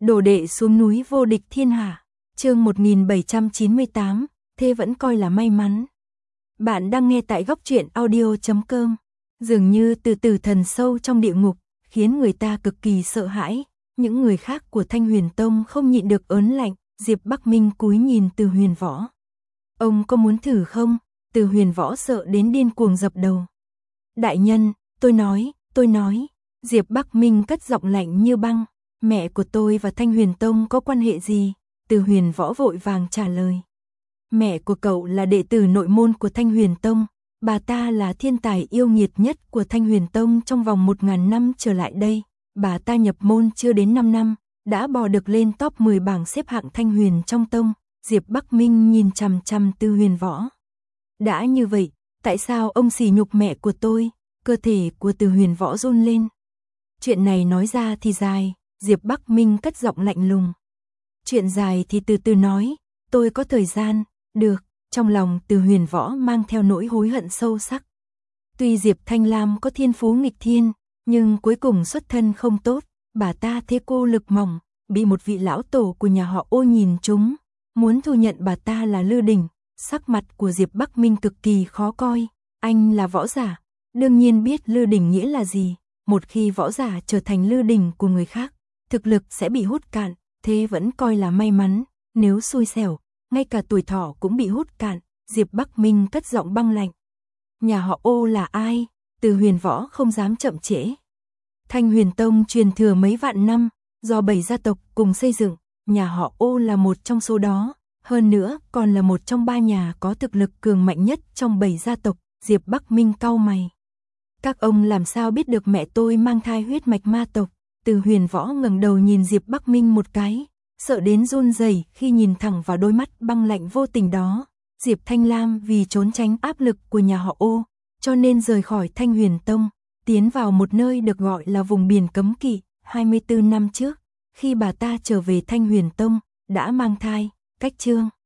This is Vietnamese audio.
Đồ đệ xuống núi vô địch thiên hạ. Chương 1798, thế vẫn coi là may mắn. Bạn đang nghe tại góc truyện audio.com. Dường như từ từ thần sâu trong địa ngục, khiến người ta cực kỳ sợ hãi. Những người khác của Thanh Huyền Tông không nhịn được ớn lạnh. Diệp Bắc Minh cúi nhìn Từ Huyền Võ. Ông có muốn thử không? Từ Huyền Võ sợ đến điên cuồng dập đầu. Đại nhân, tôi nói. Diệp Bắc Minh cất giọng lạnh như băng. Mẹ của tôi và Thanh Huyền Tông có quan hệ gì? Từ Huyền Võ vội vàng trả lời. Mẹ của cậu là đệ tử nội môn của Thanh Huyền Tông. Bà ta là thiên tài yêu nghiệt nhất của Thanh Huyền Tông trong vòng 1000 năm trở lại đây. Bà ta nhập môn chưa đến 5 năm, đã bò được lên top 10 bảng xếp hạng Thanh Huyền trong tông. Diệp Bắc Minh nhìn chằm chằm Từ Huyền Võ. Đã như vậy, tại sao ông sỉ nhục mẹ của tôi? Cơ thể của Từ Huyền Võ run lên. Chuyện này nói ra thì dài, Diệp Bắc Minh cất giọng lạnh lùng. Chuyện dài thì từ từ nói, tôi có thời gian. Được. Trong lòng Từ Huyền Võ mang theo nỗi hối hận sâu sắc. Tuy Diệp Thanh Lam có thiên phú nghịch thiên, nhưng cuối cùng xuất thân không tốt. Bà ta thế cô lực mỏng, bị một vị lão tổ của nhà họ Ô nhìn trúng, muốn thu nhận bà ta là Lư Đình. Sắc mặt của Diệp Bắc Minh cực kỳ khó coi. Anh là võ giả, đương nhiên biết Lư Đình nghĩa là gì. Một khi võ giả trở thành Lư Đình của người khác, thực lực sẽ bị hút cạn. Thế vẫn coi là may mắn. Nếu xui xẻo, ngay cả tuổi thọ cũng bị hút cạn. Diệp Bắc Minh cất giọng băng lạnh. Nhà họ Ô là ai? Từ Huyền Võ không dám chậm trễ. Thanh Huyền Tông truyền thừa mấy vạn năm, do 7 gia tộc cùng xây dựng. Nhà họ Ô là một trong số đó. Hơn nữa, còn là một trong 3 nhà có thực lực cường mạnh nhất trong 7 gia tộc. Diệp Bắc Minh cau mày. Các ông làm sao biết được mẹ tôi mang thai huyết mạch ma tộc? Từ Huyền Võ ngẩng đầu nhìn Diệp Bắc Minh một cái, sợ đến run rẩy khi nhìn thẳng vào đôi mắt băng lạnh vô tình đó. Diệp Thanh Lam vì trốn tránh áp lực của nhà họ Ô, cho nên rời khỏi Thanh Huyền Tông, tiến vào một nơi được gọi là vùng biển cấm kỵ. 24 năm trước, khi bà ta trở về Thanh Huyền Tông, đã mang thai. Cách chương